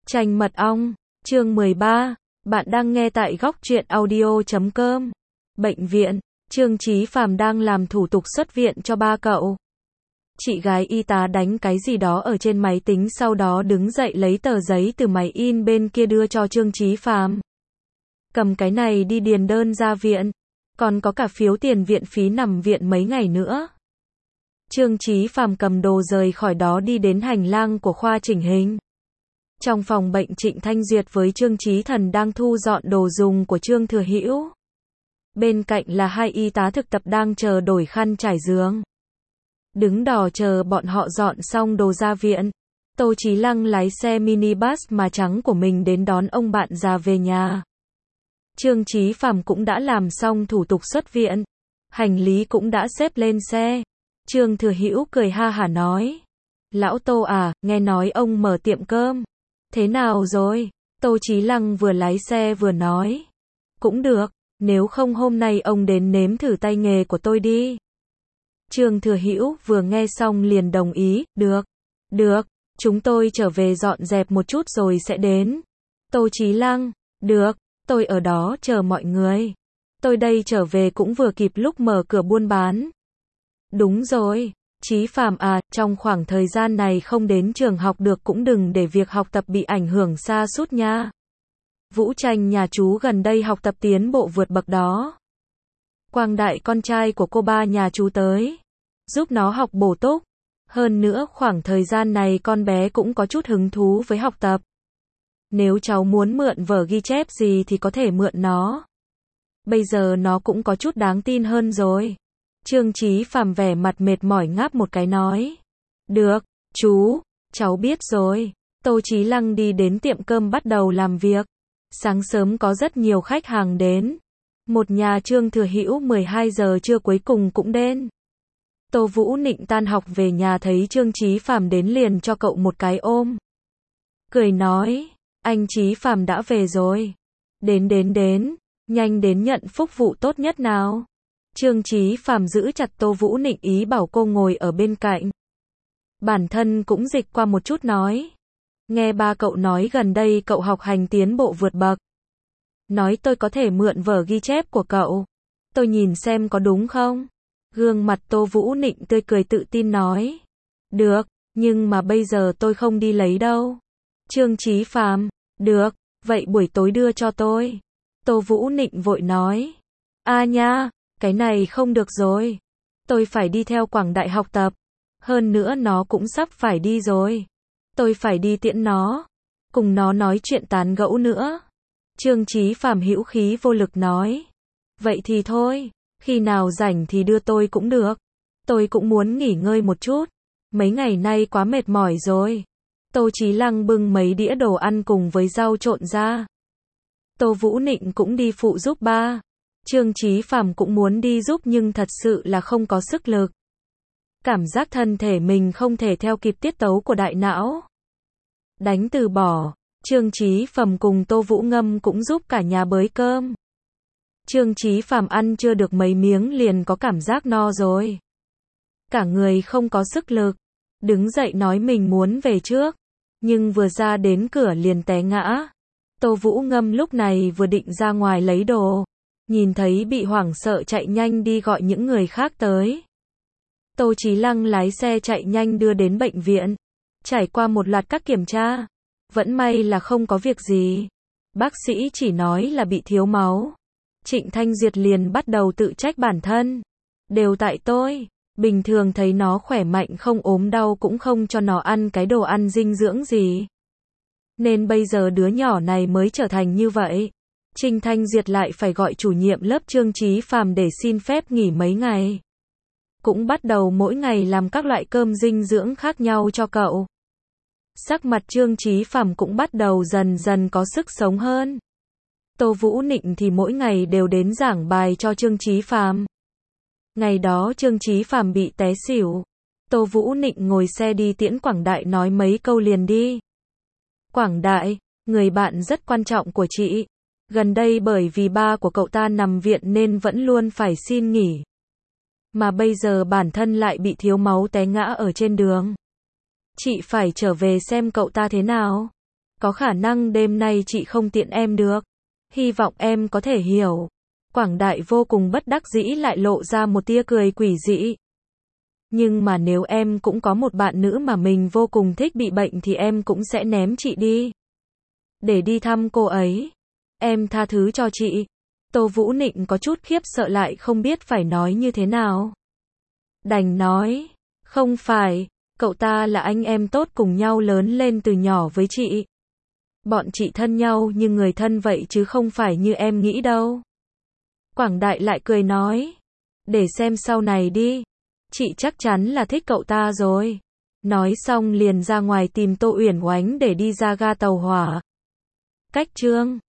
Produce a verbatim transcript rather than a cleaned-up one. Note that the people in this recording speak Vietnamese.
Tranh mật ong, chương mười ba, bạn đang nghe tại góc truyện audio chấm com. Bệnh viện, Trương Chí Phàm đang làm thủ tục xuất viện cho ba cậu. Chị gái y tá đánh cái gì đó ở trên máy tính, sau đó đứng dậy lấy tờ giấy từ máy in bên kia đưa cho Trương Chí Phàm. Cầm cái này đi điền đơn ra viện, còn có cả phiếu tiền viện phí nằm viện mấy ngày nữa. Trương Chí Phàm cầm đồ rời khỏi đó đi đến hành lang của khoa chỉnh hình. Trong phòng bệnh, Trịnh Thanh Duyệt với Trương Chí Thần đang thu dọn đồ dùng của Trương Thừa Hữu. Bên cạnh là hai y tá thực tập đang chờ đổi khăn trải giường. Đứng đò chờ bọn họ dọn xong đồ ra viện, Tô Chí Lăng lái xe minibus mà trắng của mình đến đón ông bạn già về nhà. Trương Chí Phàm cũng đã làm xong thủ tục xuất viện, hành lý cũng đã xếp lên xe. Trương Thừa Hữu cười ha hả nói: "Lão Tô à, nghe nói ông mở tiệm cơm. Thế nào rồi?" Tô Chí Lăng vừa lái xe vừa nói: "Cũng được, nếu không hôm nay ông đến nếm thử tay nghề của tôi đi." Trương Thừa Hữu vừa nghe xong liền đồng ý: "Được, được, chúng tôi trở về dọn dẹp một chút rồi sẽ đến." Tô Chí Lăng: "Được, tôi ở đó chờ mọi người. Tôi đây trở về cũng vừa kịp lúc mở cửa buôn bán." "Đúng rồi, Chí Phàm à, trong khoảng thời gian này không đến trường học được cũng đừng để việc học tập bị ảnh hưởng sa sút nha. Vũ Tranh nhà chú gần đây học tập tiến bộ vượt bậc đó. Quang Đại con trai của cô ba nhà chú tới, giúp nó học bổ túc. Hơn nữa khoảng thời gian này con bé cũng có chút hứng thú với học tập. Nếu cháu muốn mượn vở ghi chép gì thì có thể mượn nó. Bây giờ nó cũng có chút đáng tin hơn rồi." Trương Chí Phàm vẻ mặt mệt mỏi ngáp một cái nói: "Được, chú, cháu biết rồi." Tô Chí Lăng đi đến tiệm cơm bắt đầu làm việc. Sáng sớm có rất nhiều khách hàng đến. Một nhà Trương Thừa Hữu mười hai giờ trưa cuối cùng cũng đến. Tô Vũ Nịnh tan học về nhà thấy Trương Chí Phàm đến liền cho cậu một cái ôm. Cười nói: "Anh Chí Phàm đã về rồi. Đến đến đến, nhanh đến nhận phúc vụ tốt nhất nào." Trương Chí Phàm giữ chặt Tô Vũ Nịnh ý bảo cô ngồi ở bên cạnh. Bản thân cũng dịch qua một chút nói: "Nghe ba cậu nói gần đây cậu học hành tiến bộ vượt bậc. Nói tôi có thể mượn vở ghi chép của cậu. Tôi nhìn xem có đúng không?" Gương mặt Tô Vũ Nịnh tươi cười tự tin nói: "Được, nhưng mà bây giờ tôi không đi lấy đâu." Trương Chí Phàm: "Được, vậy buổi tối đưa cho tôi." Tô Vũ Nịnh vội nói: "A nha, cái này không được rồi. Tôi phải đi theo Quảng Đại học tập. Hơn nữa nó cũng sắp phải đi rồi. Tôi phải đi tiễn nó, cùng nó nói chuyện tán gẫu nữa." Trương Chí Phàm hữu khí vô lực nói: "Vậy thì thôi, khi nào rảnh thì đưa tôi cũng được. Tôi cũng muốn nghỉ ngơi một chút. Mấy ngày nay quá mệt mỏi rồi." Tô Chí Lăng bưng mấy đĩa đồ ăn cùng với rau trộn ra. Tô Vũ Nịnh cũng đi phụ giúp ba. Trương Chí Phàm cũng muốn đi giúp nhưng thật sự là không có sức lực. Cảm giác thân thể mình không thể theo kịp tiết tấu của đại não. Đánh từ bỏ, Trương Chí Phàm cùng Tô Vũ Ngâm cũng giúp cả nhà bới cơm. Trương Chí Phàm ăn chưa được mấy miếng liền có cảm giác no rồi. Cả người không có sức lực, đứng dậy nói mình muốn về trước, nhưng vừa ra đến cửa liền té ngã. Tô Vũ Ngâm lúc này vừa định ra ngoài lấy đồ, nhìn thấy bị hoảng sợ chạy nhanh đi gọi những người khác tới. Tô Chí Lăng lái xe chạy nhanh đưa đến bệnh viện. Trải qua một loạt các kiểm tra, vẫn may là không có việc gì. Bác sĩ chỉ nói là bị thiếu máu. Trịnh Thanh Duyệt liền bắt đầu tự trách bản thân. "Đều tại tôi, bình thường thấy nó khỏe mạnh không ốm đau cũng không cho nó ăn cái đồ ăn dinh dưỡng gì. Nên bây giờ đứa nhỏ này mới trở thành như vậy." Trịnh Thanh Duyệt lại phải gọi chủ nhiệm lớp Trương Chí Phàm để xin phép nghỉ mấy ngày. Cũng bắt đầu mỗi ngày làm các loại cơm dinh dưỡng khác nhau cho cậu. Sắc mặt Trương Chí Phàm cũng bắt đầu dần dần có sức sống hơn. Tô Vũ Nịnh thì mỗi ngày đều đến giảng bài cho Trương Chí Phàm. Ngày đó Trương Chí Phàm bị té xỉu. Tô Vũ Nịnh ngồi xe đi tiễn Quảng Đại nói mấy câu liền đi. "Quảng Đại, người bạn rất quan trọng của chị. Gần đây bởi vì ba của cậu ta nằm viện nên vẫn luôn phải xin nghỉ. Mà bây giờ bản thân lại bị thiếu máu té ngã ở trên đường. Chị phải trở về xem cậu ta thế nào. Có khả năng đêm nay chị không tiện em được. Hy vọng em có thể hiểu. Quảng Đại vô cùng bất đắc dĩ lại lộ ra một tia cười quỷ dị. Nhưng mà nếu em cũng có một bạn nữ mà mình vô cùng thích bị bệnh thì em cũng sẽ ném chị đi. Để đi thăm cô ấy. Em tha thứ cho chị. Tô Vũ Nịnh có chút khiếp sợ lại không biết phải nói như thế nào. Đành nói, không phải, cậu ta là anh em tốt cùng nhau lớn lên từ nhỏ với chị. Bọn chị thân nhau như người thân vậy chứ không phải như em nghĩ đâu. Quảng Đại lại cười nói, để xem sau này đi. Chị chắc chắn là thích cậu ta rồi. Nói xong liền ra ngoài tìm Tô Uyển Oánh để đi ra ga tàu hỏa. Cách chương